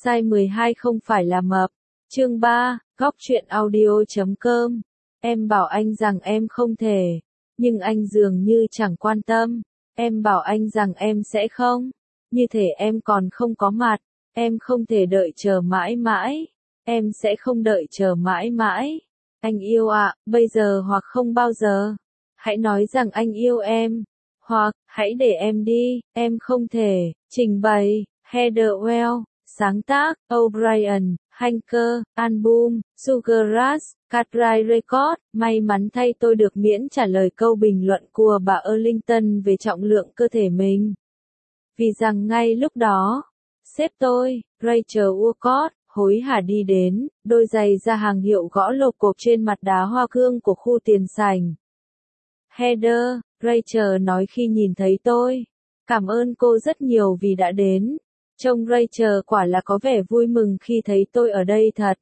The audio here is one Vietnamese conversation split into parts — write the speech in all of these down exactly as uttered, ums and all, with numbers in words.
Size mười hai không phải là mập. Chương ba, góc truyện audio chấm com. Em bảo anh rằng em không thể, nhưng anh dường như chẳng quan tâm. Em bảo anh rằng em sẽ không, như thể em còn không có mặt. Em không thể đợi chờ mãi mãi. Em sẽ không đợi chờ mãi mãi. Anh yêu ạ, bây giờ hoặc không bao giờ. Hãy nói rằng anh yêu em. Hoặc, hãy để em đi, em không thể. Trình bày, Heather Well. Sáng tác, O'Brien, Hanker, album, Sugar Rush, Cartwright Records. May mắn thay tôi được miễn trả lời câu bình luận của bà Arlington về trọng lượng cơ thể mình. Vì rằng ngay lúc đó, sếp tôi, Rachel Woolcott, hối hả đi đến, đôi giày da hàng hiệu gõ lộp cộp trên mặt đá hoa cương của khu tiền sảnh. Heather, Rachel nói khi nhìn thấy tôi. Cảm ơn cô rất nhiều vì đã đến. Trông Rachel quả là có vẻ vui mừng khi thấy tôi ở đây thật.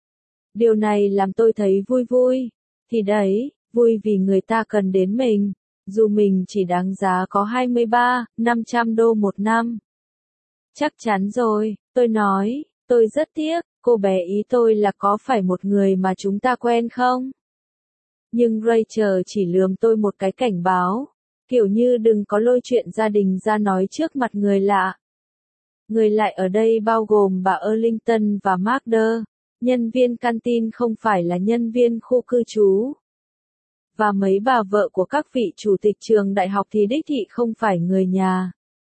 Điều này làm tôi thấy vui vui. Thì đấy, vui vì người ta cần đến mình. Dù mình chỉ đáng giá có hai mươi ba, năm trăm đô một năm. Chắc chắn rồi, tôi nói, tôi rất tiếc, cô bé ý tôi là có phải một người mà chúng ta quen không? Nhưng Rachel chỉ lườm tôi một cái cảnh báo, kiểu như đừng có lôi chuyện gia đình ra nói trước mặt người lạ. Người lại ở đây bao gồm bà Arlington và Magda, nhân viên canteen không phải là nhân viên khu cư trú. Và mấy bà vợ của các vị chủ tịch trường đại học thì đích thị không phải người nhà.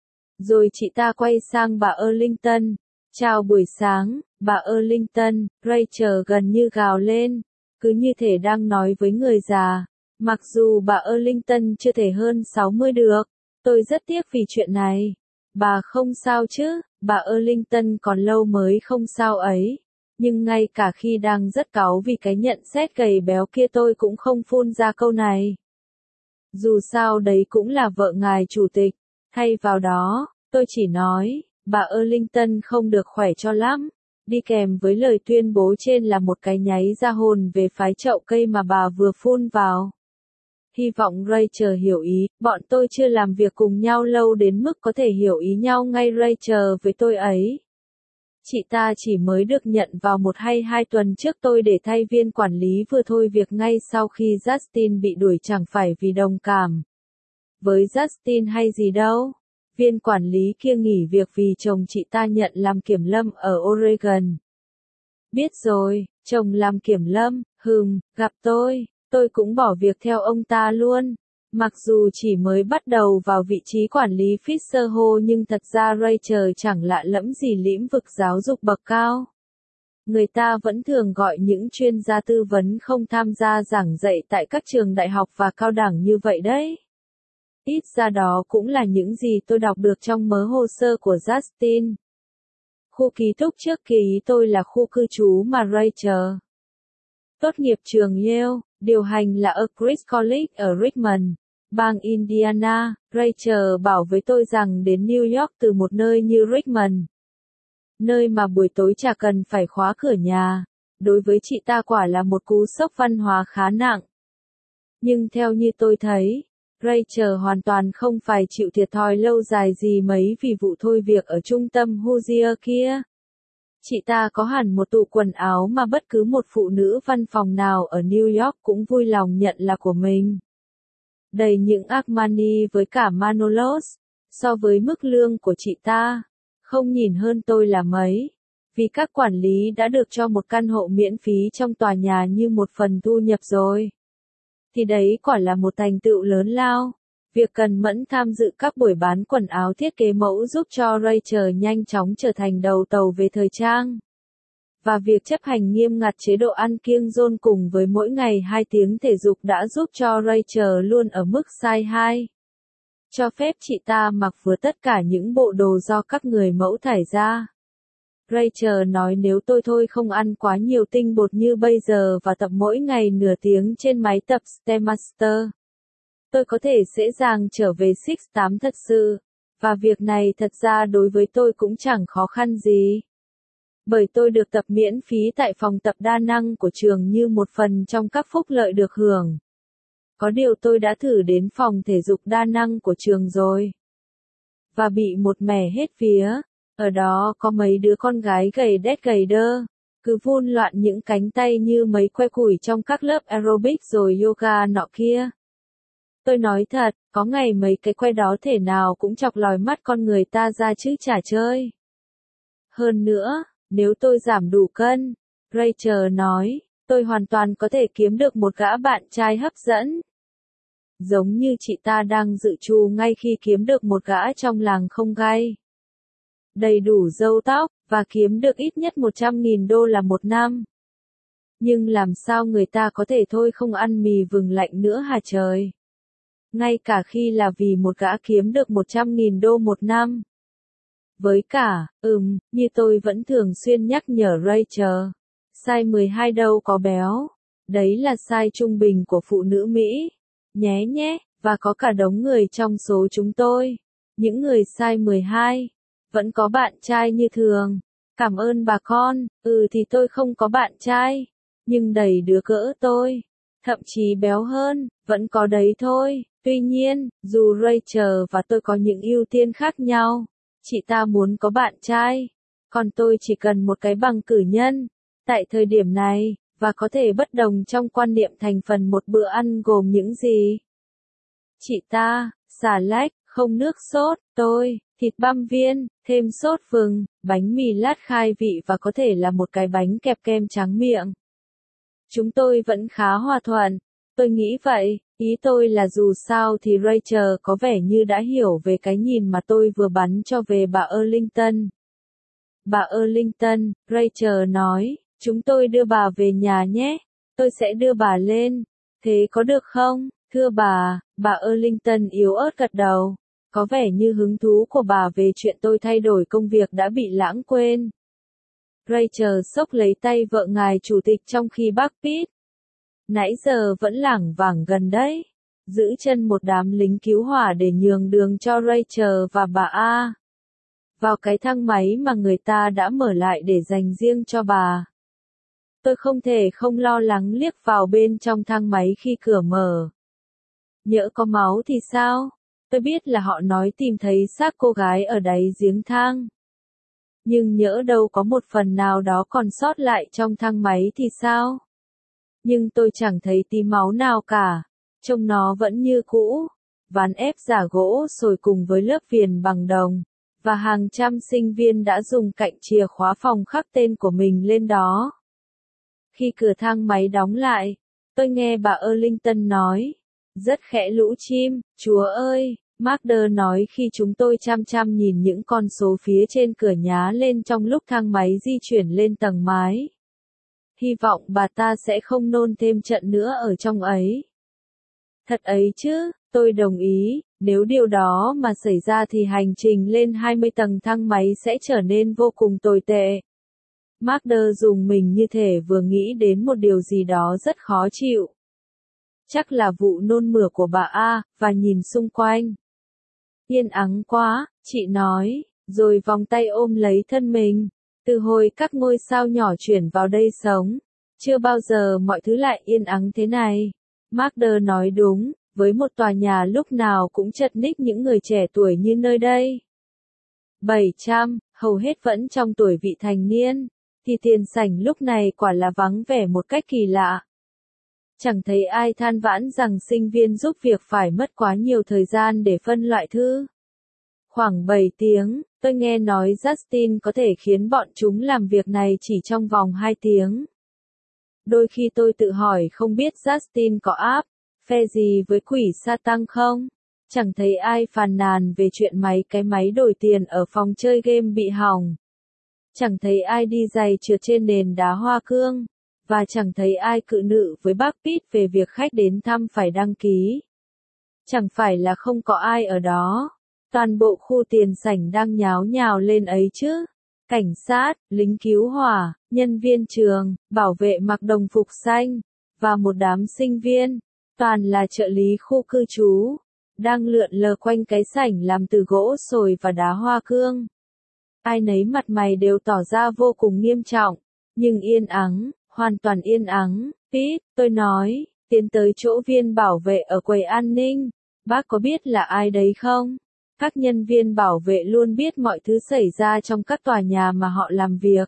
Rồi chị ta quay sang bà Arlington. Chào buổi sáng, bà Arlington, Rachel gần như gào lên, cứ như thể đang nói với người già. Mặc dù bà Arlington chưa thể hơn sáu mươi được, tôi rất tiếc vì chuyện này. Bà không sao chứ, bà Arlington còn lâu mới không sao ấy. Nhưng ngay cả khi đang rất cáu vì cái nhận xét gầy béo kia tôi cũng không phun ra câu này. Dù sao đấy cũng là vợ ngài chủ tịch. Thay vào đó, tôi chỉ nói, bà Arlington không được khỏe cho lắm. Đi kèm với lời tuyên bố trên là một cái nháy ra hồn về phái chậu cây mà bà vừa phun vào. Hy vọng Rachel hiểu ý, bọn tôi chưa làm việc cùng nhau lâu đến mức có thể hiểu ý nhau ngay Rachel với tôi ấy. Chị ta chỉ mới được nhận vào một hay hai tuần trước tôi để thay viên quản lý vừa thôi việc ngay sau khi Justin bị đuổi chẳng phải vì đồng cảm với Justin hay gì đâu. Viên quản lý kia nghỉ việc vì chồng chị ta nhận làm kiểm lâm ở Oregon. Biết rồi, chồng làm kiểm lâm, hừm, gặp tôi, tôi cũng bỏ việc theo ông ta luôn. Mặc dù chỉ mới bắt đầu vào vị trí quản lý Fisher Hall nhưng thật ra Rachel chẳng lạ lẫm gì lĩnh vực giáo dục bậc cao. Người ta vẫn thường gọi những chuyên gia tư vấn không tham gia giảng dạy tại các trường đại học và cao đẳng như vậy đấy. Ít ra đó cũng là những gì tôi đọc được trong mớ hồ sơ của Justin. Khu ký túc trước kỳ ý tôi là khu cư trú mà Rachel tốt nghiệp trường Yale, điều hành là Oak College ở Richmond, bang Indiana. Rachel bảo với tôi rằng đến New York từ một nơi như Richmond, nơi mà buổi tối chả cần phải khóa cửa nhà, đối với chị ta quả là một cú sốc văn hóa khá nặng. Nhưng theo như tôi thấy, Rachel hoàn toàn không phải chịu thiệt thòi lâu dài gì mấy vì vụ thôi việc ở trung tâm Hoosier kia. Chị ta có hẳn một tủ quần áo mà bất cứ một phụ nữ văn phòng nào ở New York cũng vui lòng nhận là của mình. Đầy những Armani với cả Manolos, so với mức lương của chị ta, không nhìn hơn tôi là mấy. Vì các quản lý đã được cho một căn hộ miễn phí trong tòa nhà như một phần thu nhập rồi. Thì đấy quả là một thành tựu lớn lao. Việc cần mẫn tham dự các buổi bán quần áo thiết kế mẫu giúp cho Rachel nhanh chóng trở thành đầu tàu về thời trang. Và việc chấp hành nghiêm ngặt chế độ ăn kiêng dôn cùng với mỗi ngày hai tiếng thể dục đã giúp cho Rachel luôn ở mức size hai. Cho phép chị ta mặc vừa tất cả những bộ đồ do các người mẫu thải ra. Rachel nói nếu tôi thôi không ăn quá nhiều tinh bột như bây giờ và tập mỗi ngày nửa tiếng trên máy tập Stairmaster, tôi có thể dễ dàng trở về Six tám thật sự. Và việc này thật ra đối với tôi cũng chẳng khó khăn gì. Bởi tôi được tập miễn phí tại phòng tập đa năng của trường như một phần trong các phúc lợi được hưởng. Có điều tôi đã thử đến phòng thể dục đa năng của trường rồi. Và bị một mẻ hết vía. Ở đó có mấy đứa con gái gầy đét gầy đơ, cứ vun loạn những cánh tay như mấy que củi trong các lớp aerobic rồi yoga nọ kia. Tôi nói thật, có ngày mấy cái que đó thể nào cũng chọc lòi mắt con người ta ra chứ chả chơi. Hơn nữa, nếu tôi giảm đủ cân, Rachel nói, tôi hoàn toàn có thể kiếm được một gã bạn trai hấp dẫn. Giống như chị ta đang dự trù ngay khi kiếm được một gã trong làng không gay. Đầy đủ râu tóc, và kiếm được ít nhất một trăm nghìn đô la một năm. Nhưng làm sao người ta có thể thôi không ăn mì vừng lạnh nữa hả trời? Ngay cả khi là vì một gã kiếm được một trăm nghìn đô một năm. Với cả, ừm, như tôi vẫn thường xuyên nhắc nhở Rachel, size mười hai đâu có béo. Đấy là size trung bình của phụ nữ Mỹ. Nhé nhé, và có cả đống người trong số chúng tôi. Những người size mười hai. Vẫn có bạn trai như thường. Cảm ơn bà con, ừ thì tôi không có bạn trai. Nhưng đầy đứa cỡ tôi. Thậm chí béo hơn, vẫn có đấy thôi. Tuy nhiên, dù Rachel và tôi có những ưu tiên khác nhau, chị ta muốn có bạn trai, còn tôi chỉ cần một cái bằng cử nhân. Tại thời điểm này, và có thể bất đồng trong quan niệm thành phần một bữa ăn gồm những gì. Chị ta, xà lách, không nước sốt, tôi, thịt băm viên, thêm sốt vừng, bánh mì lát khai vị và có thể là một cái bánh kẹp kem tráng miệng. Chúng tôi vẫn khá hòa thuận. Tôi nghĩ vậy, ý tôi là dù sao thì Rachel có vẻ như đã hiểu về cái nhìn mà tôi vừa bắn cho về bà Arlington. Bà Arlington, Rachel nói, chúng tôi đưa bà về nhà nhé, tôi sẽ đưa bà lên, thế có được không, thưa bà, bà Arlington yếu ớt gật đầu, có vẻ như hứng thú của bà về chuyện tôi thay đổi công việc đã bị lãng quên. Rachel xốc lấy tay vợ ngài chủ tịch trong khi bác Pitt, nãy giờ vẫn lảng vảng gần đấy, giữ chân một đám lính cứu hỏa để nhường đường cho Rachel và bà A. Vào cái thang máy mà người ta đã mở lại để dành riêng cho bà. Tôi không thể không lo lắng liếc vào bên trong thang máy khi cửa mở. Nhỡ có máu thì sao? Tôi biết là họ nói tìm thấy xác cô gái ở đáy giếng thang. Nhưng nhỡ đâu có một phần nào đó còn sót lại trong thang máy thì sao? Nhưng tôi chẳng thấy tí máu nào cả. Trông nó vẫn như cũ. Ván ép giả gỗ sồi cùng với lớp viền bằng đồng. Và hàng trăm sinh viên đã dùng cạnh chìa khóa phòng khắc tên của mình lên đó. Khi cửa thang máy đóng lại, tôi nghe bà Arlington nói. Rất khẽ lũ chim, chúa ơi, Magda nói khi chúng tôi chăm chăm nhìn những con số phía trên cửa nhá lên trong lúc thang máy di chuyển lên tầng mái. Hy vọng bà ta sẽ không nôn thêm trận nữa ở trong ấy. Thật ấy chứ, tôi đồng ý, nếu điều đó mà xảy ra thì hành trình lên hai mươi tầng thang máy sẽ trở nên vô cùng tồi tệ. Magda dùng mình như thể vừa nghĩ đến một điều gì đó rất khó chịu. Chắc là vụ nôn mửa của bà A, và nhìn xung quanh. Yên ắng quá, chị nói, rồi vòng tay ôm lấy thân mình. Từ hồi các ngôi sao nhỏ chuyển vào đây sống, chưa bao giờ mọi thứ lại yên ắng thế này. Magda nói đúng, với một tòa nhà lúc nào cũng chật ních những người trẻ tuổi như nơi đây. bảy trăm, hầu hết vẫn trong tuổi vị thành niên, thì tiền sảnh lúc này quả là vắng vẻ một cách kỳ lạ. Chẳng thấy ai than vãn rằng sinh viên giúp việc phải mất quá nhiều thời gian để phân loại thư. Khoảng bảy tiếng, tôi nghe nói Justin có thể khiến bọn chúng làm việc này chỉ trong vòng hai tiếng. Đôi khi tôi tự hỏi không biết Justin có áp, phe gì với quỷ Satan không? Chẳng thấy ai phàn nàn về chuyện máy cái máy đổi tiền ở phòng chơi game bị hỏng. Chẳng thấy ai đi giày trượt trên nền đá hoa cương. Và chẳng thấy ai cự nữ với bác Pitt về việc khách đến thăm phải đăng ký. Chẳng phải là không có ai ở đó. Toàn bộ khu tiền sảnh đang nháo nhào lên ấy chứ. Cảnh sát, lính cứu hỏa, nhân viên trường, bảo vệ mặc đồng phục xanh, và một đám sinh viên, toàn là trợ lý khu cư trú, đang lượn lờ quanh cái sảnh làm từ gỗ sồi và đá hoa cương. Ai nấy mặt mày đều tỏ ra vô cùng nghiêm trọng, nhưng yên ắng. Hoàn toàn yên ắng. Pitt, tôi nói, tiến tới chỗ viên bảo vệ ở quầy an ninh. Bác có biết là ai đấy không? Các nhân viên bảo vệ luôn biết mọi thứ xảy ra trong các tòa nhà mà họ làm việc.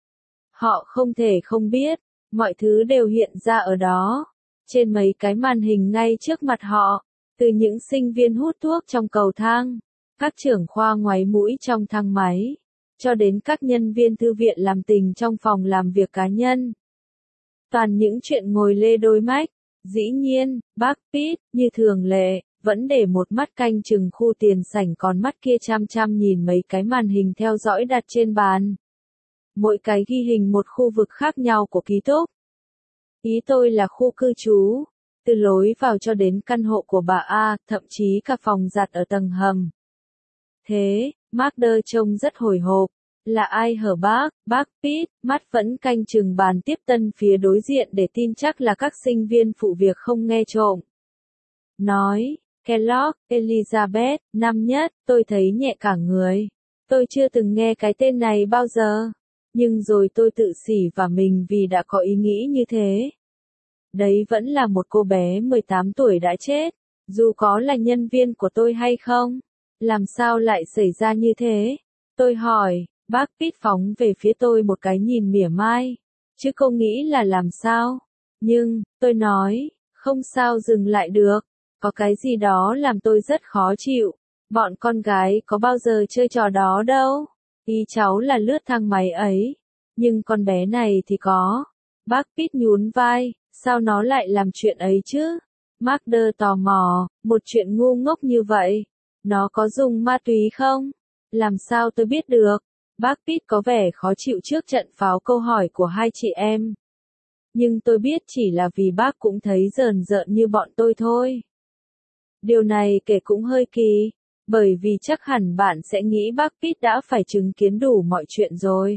Họ không thể không biết, mọi thứ đều hiện ra ở đó, trên mấy cái màn hình ngay trước mặt họ, từ những sinh viên hút thuốc trong cầu thang, các trưởng khoa ngoáy mũi trong thang máy, cho đến các nhân viên thư viện làm tình trong phòng làm việc cá nhân. Toàn những chuyện ngồi lê đôi mách. Dĩ nhiên, bác Pitt, như thường lệ, vẫn để một mắt canh chừng khu tiền sảnh, còn mắt kia chăm chăm nhìn mấy cái màn hình theo dõi đặt trên bàn. Mỗi cái ghi hình một khu vực khác nhau của ký túc. Ý tôi là khu cư trú, từ lối vào cho đến căn hộ của bà A, thậm chí cả phòng giặt ở tầng hầm. Thế, Mulder trông rất hồi hộp. Là ai hở bác? Bác Pitt, mắt vẫn canh chừng bàn tiếp tân phía đối diện để tin chắc là các sinh viên phụ việc không nghe trộm. Nói, Kellogg, Elizabeth, năm nhất, tôi thấy nhẹ cả người. Tôi chưa từng nghe cái tên này bao giờ. Nhưng rồi tôi tự xỉ vào mình vì đã có ý nghĩ như thế. Đấy vẫn là một cô bé mười tám tuổi đã chết, dù có là nhân viên của tôi hay không. Làm sao lại xảy ra như thế? Tôi hỏi. Bác Pitt phóng về phía tôi một cái nhìn mỉa mai. Chứ cô nghĩ là làm sao? Nhưng, tôi nói, không sao dừng lại được. Có cái gì đó làm tôi rất khó chịu. Bọn con gái có bao giờ chơi trò đó đâu. Ý cháu là lướt thang máy ấy. Nhưng con bé này thì có. Bác Pitt nhún vai, sao nó lại làm chuyện ấy chứ? Mulder tò mò, một chuyện ngu ngốc như vậy. Nó có dùng ma túy không? Làm sao tôi biết được? Bác Pitt có vẻ khó chịu trước trận pháo câu hỏi của hai chị em. Nhưng tôi biết chỉ là vì bác cũng thấy rờn rợn như bọn tôi thôi. Điều này kể cũng hơi kỳ, bởi vì chắc hẳn bạn sẽ nghĩ bác Pitt đã phải chứng kiến đủ mọi chuyện rồi.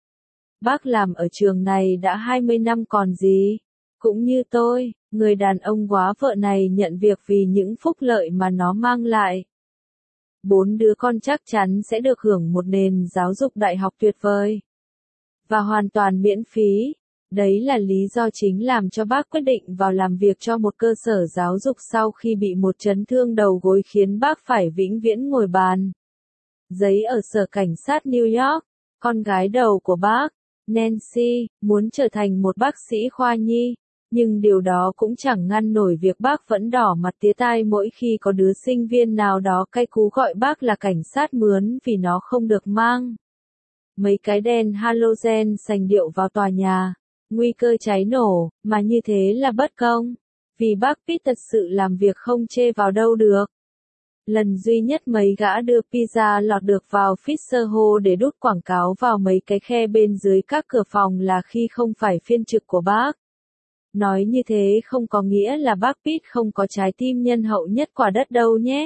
Bác làm ở trường này đã hai mươi năm còn gì. Cũng như tôi, người đàn ông góa vợ này nhận việc vì những phúc lợi mà nó mang lại. Bốn đứa con chắc chắn sẽ được hưởng một nền giáo dục đại học tuyệt vời. Và hoàn toàn miễn phí. Đấy là lý do chính làm cho bác quyết định vào làm việc cho một cơ sở giáo dục sau khi bị một chấn thương đầu gối khiến bác phải vĩnh viễn ngồi bàn giấy ở sở cảnh sát New York. Con gái đầu của bác, Nancy, muốn trở thành một bác sĩ khoa nhi. Nhưng điều đó cũng chẳng ngăn nổi việc bác vẫn đỏ mặt tía tai mỗi khi có đứa sinh viên nào đó cay cú gọi bác là cảnh sát mướn vì nó không được mang mấy cái đèn halogen sành điệu vào tòa nhà. Nguy cơ cháy nổ, mà như thế là bất công. Vì bác Pitt thật sự làm việc không chê vào đâu được. Lần duy nhất mấy gã đưa pizza lọt được vào Fisher Hall để đút quảng cáo vào mấy cái khe bên dưới các cửa phòng là khi không phải phiên trực của bác. Nói như thế không có nghĩa là bác Pitt không có trái tim nhân hậu nhất quả đất đâu nhé.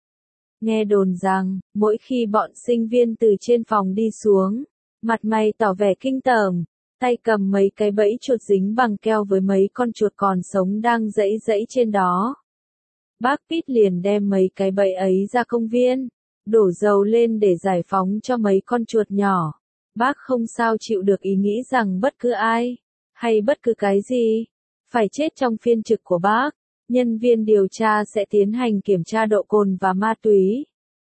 Nghe đồn rằng, mỗi khi bọn sinh viên từ trên phòng đi xuống, mặt mày tỏ vẻ kinh tởm, tay cầm mấy cái bẫy chuột dính bằng keo với mấy con chuột còn sống đang giãy giãy trên đó. Bác Pitt liền đem mấy cái bẫy ấy ra công viên, đổ dầu lên để giải phóng cho mấy con chuột nhỏ. Bác không sao chịu được ý nghĩ rằng bất cứ ai, hay bất cứ cái gì, phải chết trong phiên trực của bác. Nhân viên điều tra sẽ tiến hành kiểm tra độ cồn và ma túy.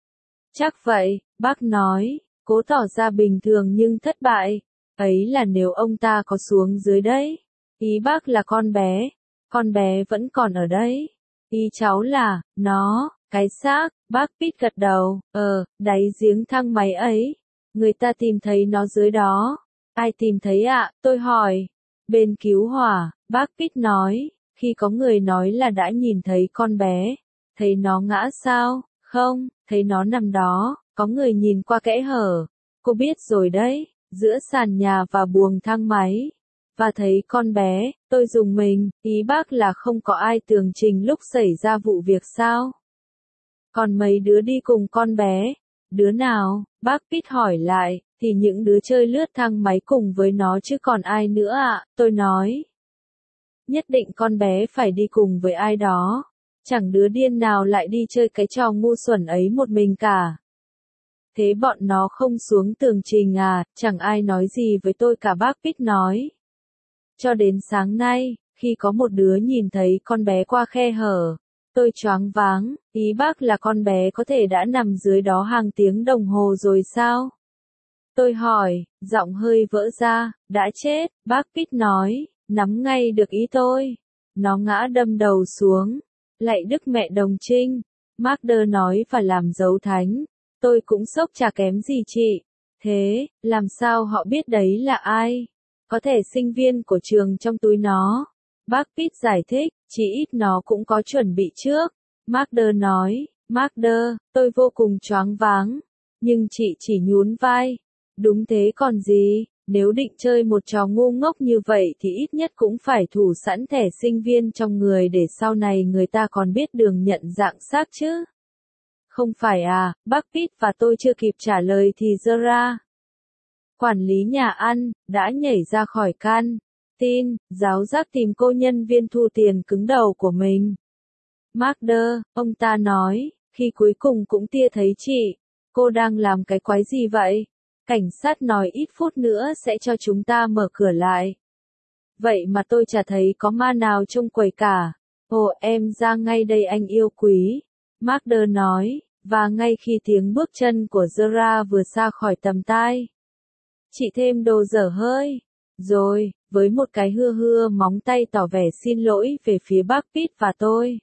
Chắc vậy, bác nói, cố tỏ ra bình thường nhưng thất bại. Ấy là nếu ông ta có xuống dưới đấy. Ý bác là con bé. Con bé vẫn còn ở đấy. Ý cháu là, nó, cái xác. Bác Pitt gật đầu, ờ, đáy giếng thang máy ấy. Người ta tìm thấy nó dưới đó. Ai tìm thấy ạ? À? Tôi hỏi. Bên cứu hỏa, bác Pitt nói. Khi có người nói là đã nhìn thấy con bé. Thấy nó ngã sao? Không, thấy nó nằm đó. Có người nhìn qua kẽ hở. Cô biết rồi đấy. Giữa sàn nhà và buồng thang máy. Và thấy con bé, tôi rùng mình. Ý bác là không có ai tường trình lúc xảy ra vụ việc sao? Còn mấy đứa đi cùng con bé? Đứa nào? Bác Pitt hỏi lại. Thì những đứa chơi lướt thang máy cùng với nó chứ còn ai nữa ạ? À? Tôi nói. Nhất định con bé phải đi cùng với ai đó. Chẳng đứa điên nào lại đi chơi cái trò ngu xuẩn ấy một mình cả. Thế bọn nó không xuống tường trình à? Chẳng ai nói gì với tôi cả, bác Pitt nói. Cho đến sáng nay, khi có một đứa nhìn thấy con bé qua khe hở, Tôi choáng váng, ý bác là con bé có thể đã nằm dưới đó hàng tiếng đồng hồ rồi sao? Tôi hỏi, giọng hơi vỡ ra, đã chết, bác Pitt nói, nắm ngay được ý tôi. Nó ngã đâm đầu xuống, lạy Đức Mẹ Đồng Trinh. Marder nói và làm dấu thánh. Tôi cũng sốc chả kém gì chị. Thế, làm sao họ biết đấy là ai? Có thể sinh viên của trường trong túi nó. Bác Pitt giải thích, chỉ ít nó cũng có chuẩn bị trước. Marder nói, Marder, tôi vô cùng choáng váng. Nhưng chị chỉ nhún vai. Đúng thế còn gì, nếu định chơi một trò ngu ngốc như vậy thì ít nhất cũng phải thủ sẵn thẻ sinh viên trong người để sau này người ta còn biết đường nhận dạng xác chứ. Không phải à, bác Pitt và tôi chưa kịp trả lời thì Zara, quản lý nhà ăn, đã nhảy ra khỏi can tin, giáo giác tìm cô nhân viên thu tiền cứng đầu của mình. Marder, ông ta nói, khi cuối cùng cũng tia thấy chị, cô đang làm cái quái gì vậy? Cảnh sát nói ít phút nữa sẽ cho chúng ta mở cửa lại. Vậy mà tôi chả thấy có ma nào trong quầy cả. Ồ, em ra ngay đây anh yêu quý. Marder nói, và ngay khi tiếng bước chân của Zara vừa xa khỏi tầm tai, chị thêm đồ dở hơi. Rồi, với một cái hưa hưa móng tay tỏ vẻ xin lỗi về phía bác Pitt và tôi.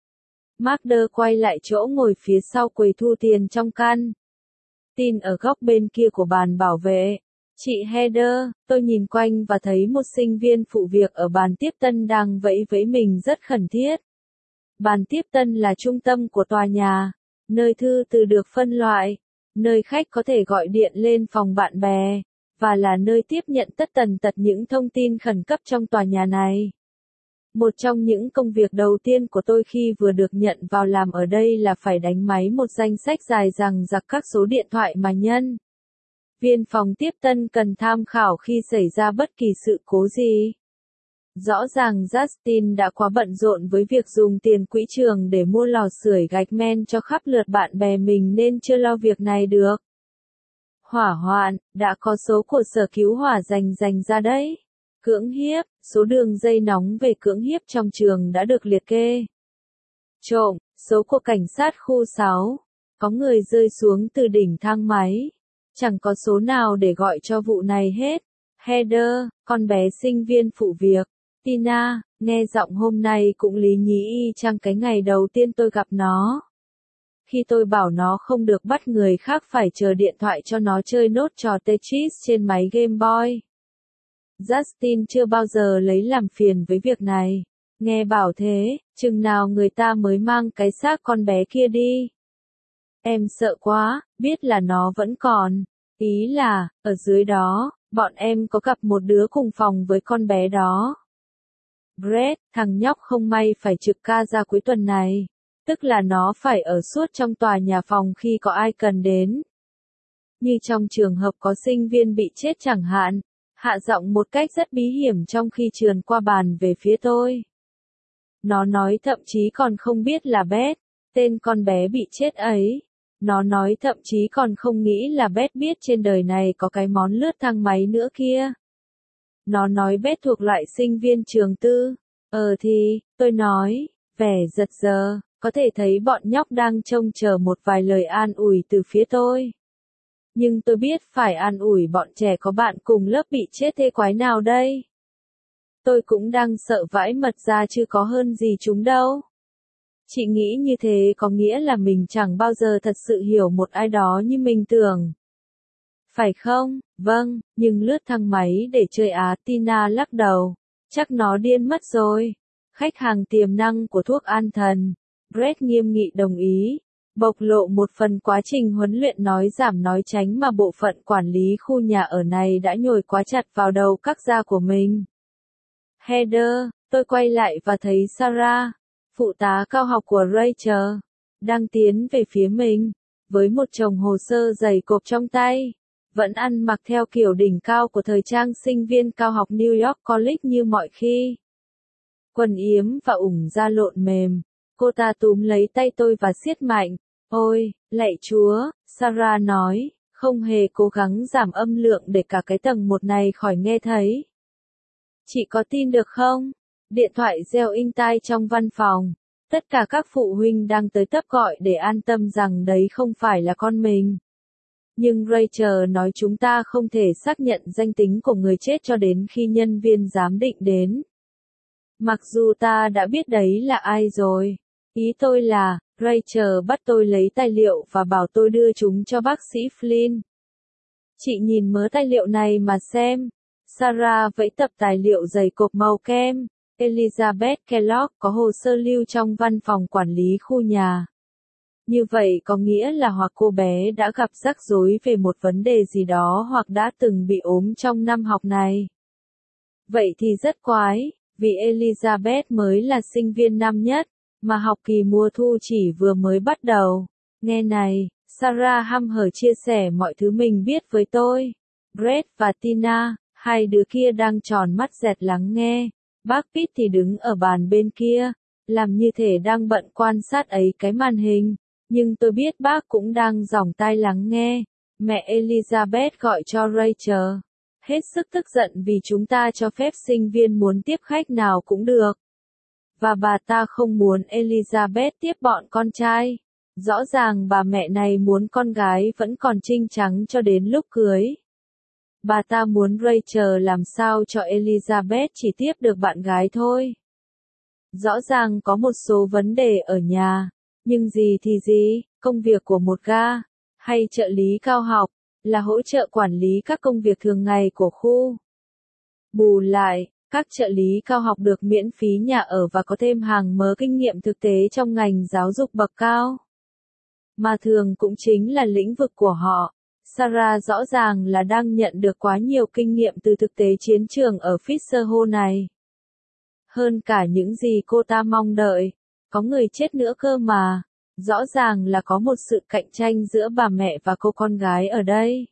Marder quay lại chỗ ngồi phía sau quầy thu tiền trong căn tin ở góc bên kia của bàn bảo vệ. Chị Heather, tôi nhìn quanh và thấy một sinh viên phụ việc ở bàn tiếp tân đang vẫy vẫy mình rất khẩn thiết. Bàn tiếp tân là trung tâm của tòa nhà, nơi thư từ được phân loại, nơi khách có thể gọi điện lên phòng bạn bè, và là nơi tiếp nhận tất tần tật những thông tin khẩn cấp trong tòa nhà này. Một trong những công việc đầu tiên của tôi khi vừa được nhận vào làm ở đây là phải đánh máy một danh sách dài dằng dặc các số điện thoại mà nhân viên phòng tiếp tân cần tham khảo khi xảy ra bất kỳ sự cố gì. Rõ ràng Justin đã quá bận rộn với việc dùng tiền quỹ trường để mua lò sưởi gạch men cho khắp lượt bạn bè mình nên chưa lo việc này được. Hỏa hoạn, đã có số của sở cứu hỏa dành dành ra đấy. Cưỡng hiếp, số đường dây nóng về cưỡng hiếp trong trường đã được liệt kê. Trộm, số của cảnh sát khu sáu. Có người rơi xuống từ đỉnh thang máy. Chẳng có số nào để gọi cho vụ này hết. Heather, con bé sinh viên phụ việc. Tina, nghe giọng hôm nay cũng lý nhí y chang cái ngày đầu tiên tôi gặp nó. Khi tôi bảo nó không được bắt người khác phải chờ điện thoại cho nó chơi nốt trò Tetris trên máy Game Boy. Justin chưa bao giờ lấy làm phiền với việc này. Nghe bảo thế, chừng nào người ta mới mang cái xác con bé kia đi. Em sợ quá, biết là nó vẫn còn. Ý là, ở dưới đó, bọn em có gặp một đứa cùng phòng với con bé đó. Brett, thằng nhóc không may phải trực ca ra cuối tuần này. Tức là nó phải ở suốt trong tòa nhà phòng khi có ai cần đến. Như trong trường hợp có sinh viên bị chết chẳng hạn. Hạ giọng một cách rất bí hiểm trong khi trườn qua bàn về phía tôi. Nó nói thậm chí còn không biết là Beth, tên con bé bị chết ấy. Nó nói thậm chí còn không nghĩ là Beth biết trên đời này có cái món lướt thang máy nữa kia. Nó nói Beth thuộc loại sinh viên trường tư. Ờ thì, tôi nói, vẻ giật giờ, có thể thấy bọn nhóc đang trông chờ một vài lời an ủi từ phía tôi. Nhưng tôi biết phải an ủi bọn trẻ có bạn cùng lớp bị chết thế quái nào đây. Tôi cũng đang sợ vãi mật ra chứ có hơn gì chúng đâu. Chị nghĩ như thế có nghĩa là mình chẳng bao giờ thật sự hiểu một ai đó như mình tưởng. Phải không? Vâng, nhưng lướt thang máy để chơi á. Tina lắc đầu. Chắc nó điên mất rồi. Khách hàng tiềm năng của thuốc an thần. Brett nghiêm nghị đồng ý. Bộc lộ một phần quá trình huấn luyện nói giảm nói tránh mà bộ phận quản lý khu nhà ở này đã nhồi quá chặt vào đầu các gia của mình. Heather, tôi quay lại và thấy Sarah, phụ tá cao học của Rachel, đang tiến về phía mình, với một chồng hồ sơ dày cộp trong tay, vẫn ăn mặc theo kiểu đỉnh cao của thời trang sinh viên cao học New York College như mọi khi. Quần yếm và ủng da lộn mềm. Cô ta túm lấy tay tôi và siết mạnh. Ôi, lạy Chúa, Sarah nói, không hề cố gắng giảm âm lượng để cả cái tầng một này khỏi nghe thấy. Chị có tin được không? Điện thoại reo inh tai trong văn phòng. Tất cả các phụ huynh đang tới tấp gọi để an tâm rằng đấy không phải là con mình. Nhưng Rachel nói chúng ta không thể xác nhận danh tính của người chết cho đến khi nhân viên giám định đến. Mặc dù ta đã biết đấy là ai rồi. Ý tôi là, Rachel bắt tôi lấy tài liệu và bảo tôi đưa chúng cho bác sĩ Flynn. Chị nhìn mớ tài liệu này mà xem. Sarah vẫy tập tài liệu dày cộp màu kem. Elizabeth Kellogg có hồ sơ lưu trong văn phòng quản lý khu nhà. Như vậy có nghĩa là hoặc cô bé đã gặp rắc rối về một vấn đề gì đó hoặc đã từng bị ốm trong năm học này. Vậy thì rất quái, vì Elizabeth mới là sinh viên năm nhất, mà học kỳ mùa thu chỉ vừa mới bắt đầu. Nghe này, Sarah hăm hở chia sẻ mọi thứ mình biết với tôi. Brett và Tina, hai đứa kia đang tròn mắt dẹt lắng nghe. Bác Pitt thì đứng ở bàn bên kia, làm như thể đang bận quan sát ấy cái màn hình. Nhưng tôi biết bác cũng đang dòng tai lắng nghe. Mẹ Elizabeth gọi cho Rachel. Hết sức tức giận vì chúng ta cho phép sinh viên muốn tiếp khách nào cũng được. Và bà ta không muốn Elizabeth tiếp bọn con trai. Rõ ràng bà mẹ này muốn con gái vẫn còn trinh trắng cho đến lúc cưới. Bà ta muốn Rachel làm sao cho Elizabeth chỉ tiếp được bạn gái thôi. Rõ ràng có một số vấn đề ở nhà. Nhưng gì thì gì, công việc của một ga, hay trợ lý cao học, là hỗ trợ quản lý các công việc thường ngày của khu. Bù lại, các trợ lý cao học được miễn phí nhà ở và có thêm hàng mớ kinh nghiệm thực tế trong ngành giáo dục bậc cao. Mà thường cũng chính là lĩnh vực của họ. Sarah rõ ràng là đang nhận được quá nhiều kinh nghiệm từ thực tế chiến trường ở Fisher Hall này. Hơn cả những gì cô ta mong đợi. Có người chết nữa cơ mà. Rõ ràng là có một sự cạnh tranh giữa bà mẹ và cô con gái ở đây.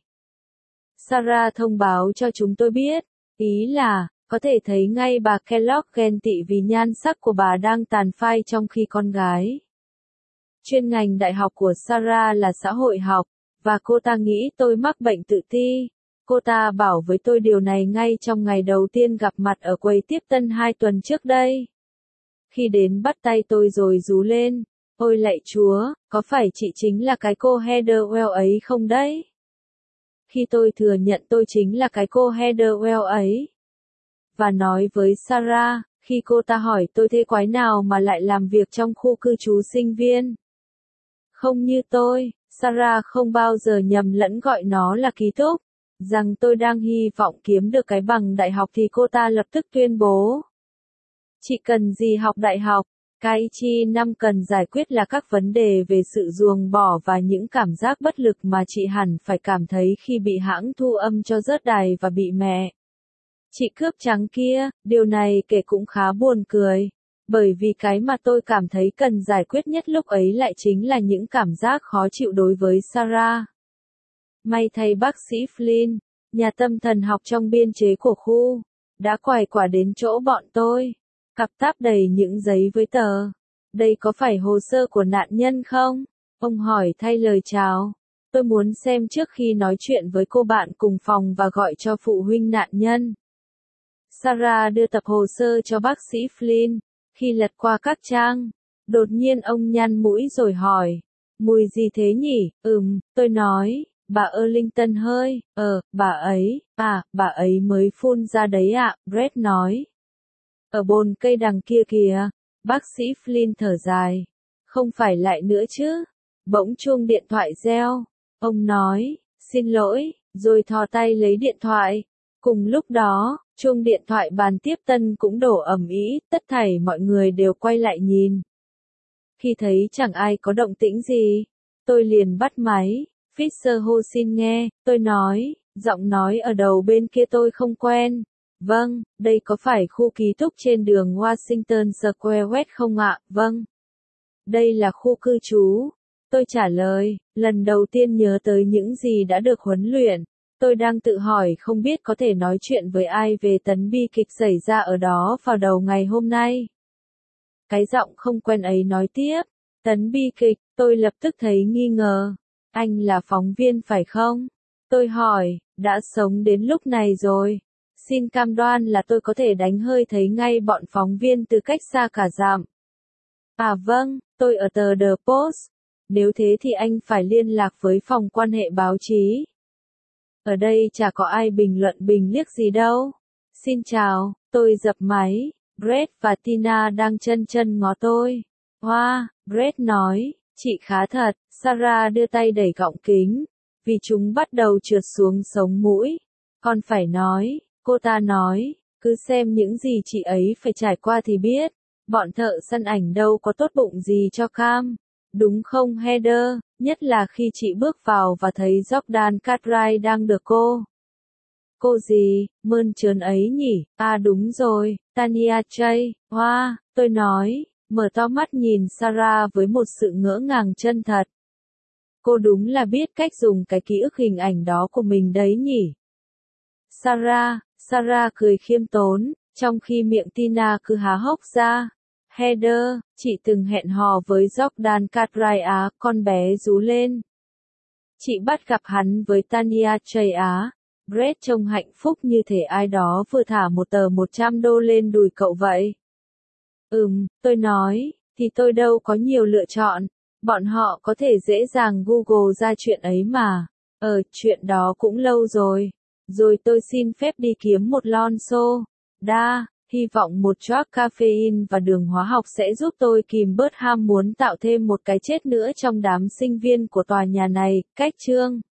Sarah thông báo cho chúng tôi biết. Ý là, có thể thấy ngay bà Kellogg ghen tị vì nhan sắc của bà đang tàn phai trong khi con gái. Chuyên ngành đại học của Sarah là xã hội học, và cô ta nghĩ tôi mắc bệnh tự ti. Cô ta bảo với tôi điều này ngay trong ngày đầu tiên gặp mặt ở quầy tiếp tân hai tuần trước đây. Khi đến bắt tay tôi rồi rú lên, ôi lạy Chúa, có phải chị chính là cái cô Heatherwell ấy không đấy? Khi tôi thừa nhận tôi chính là cái cô Heatherwell ấy. Và nói với Sarah, khi cô ta hỏi tôi thế quái nào mà lại làm việc trong khu cư trú sinh viên. Không như tôi, Sarah không bao giờ nhầm lẫn gọi nó là ký túc. Rằng tôi đang hy vọng kiếm được cái bằng đại học thì cô ta lập tức tuyên bố. Chị cần gì học đại học? Cái chi năm cần giải quyết là các vấn đề về sự ruồng bỏ và những cảm giác bất lực mà chị hẳn phải cảm thấy khi bị hãng thu âm cho rớt đài và bị mẹ. Chị cướp trắng kia, điều này kể cũng khá buồn cười. Bởi vì cái mà tôi cảm thấy cần giải quyết nhất lúc ấy lại chính là những cảm giác khó chịu đối với Sarah. May thay bác sĩ Flynn, nhà tâm thần học trong biên chế của khu, đã quài quả đến chỗ bọn tôi. Cặp táp đầy những giấy với tờ. Đây có phải hồ sơ của nạn nhân không? Ông hỏi thay lời chào. Tôi muốn xem trước khi nói chuyện với cô bạn cùng phòng và gọi cho phụ huynh nạn nhân. Sarah đưa tập hồ sơ cho bác sĩ Flynn. Khi lật qua các trang, đột nhiên ông nhăn mũi rồi hỏi. Mùi gì thế nhỉ? Ừm, tôi nói. Bà Erlington hơi, ờ, bà ấy, à, bà ấy mới phun ra đấy ạ, Brett nói. Ở bồn cây đằng kia kìa, bác sĩ Flynn thở dài. Không phải lại nữa chứ. Bỗng chuông điện thoại reo. Ông nói, xin lỗi, rồi thò tay lấy điện thoại. Cùng lúc đó, chuông điện thoại bàn tiếp tân cũng đổ ầm ĩ, tất thảy mọi người đều quay lại nhìn. Khi thấy chẳng ai có động tĩnh gì, tôi liền bắt máy. Fisher Hall xin nghe, tôi nói, giọng nói ở đầu bên kia tôi không quen. Vâng, đây có phải khu ký túc trên đường Washington Square West không ạ? Vâng. Đây là khu cư trú. Tôi trả lời, lần đầu tiên nhớ tới những gì đã được huấn luyện. Tôi đang tự hỏi không biết có thể nói chuyện với ai về tấn bi kịch xảy ra ở đó vào đầu ngày hôm nay. Cái giọng không quen ấy nói tiếp, tấn bi kịch, tôi lập tức thấy nghi ngờ. Anh là phóng viên phải không? Tôi hỏi, đã sống đến lúc này rồi. Xin cam đoan là tôi có thể đánh hơi thấy ngay bọn phóng viên từ cách xa cả dặm. À vâng, tôi ở tờ The Post. Nếu thế thì anh phải liên lạc với phòng quan hệ báo chí. Ở đây chả có ai bình luận bình liếc gì đâu. Xin chào, tôi dập máy. Brett và Tina đang chân chân ngó tôi. Hoa, wow, Brett nói, chị khá thật. Sarah đưa tay đẩy gọng kính, vì chúng bắt đầu trượt xuống sống mũi. Con phải nói, cô ta nói, cứ xem những gì chị ấy phải trải qua thì biết. Bọn thợ săn ảnh đâu có tốt bụng gì cho Cam. Đúng không Heather, nhất là khi chị bước vào và thấy Jordan Cartwright đang được cô. Cô gì, mơn trớn ấy nhỉ? À đúng rồi, Tanya J. Hoa, wow, tôi nói, mở to mắt nhìn Sarah với một sự ngỡ ngàng chân thật. Cô đúng là biết cách dùng cái ký ức hình ảnh đó của mình đấy nhỉ? Sarah, Sarah cười khiêm tốn, trong khi miệng Tina cứ há hốc ra. Heather, chị từng hẹn hò với Jordan Cartwright á, con bé rú lên. Chị bắt gặp hắn với Tanya J á. Brett trông hạnh phúc như thể ai đó vừa thả một tờ một trăm đô lên đùi cậu vậy. Ừm, tôi nói, thì tôi đâu có nhiều lựa chọn. Bọn họ có thể dễ dàng Google ra chuyện ấy mà. Ờ, chuyện đó cũng lâu rồi. Rồi tôi xin phép đi kiếm một lon xô. Đa, hy vọng một chóp caffeine và đường hóa học sẽ giúp tôi kìm bớt ham muốn tạo thêm một cái chết nữa trong đám sinh viên của tòa nhà này. Cách chương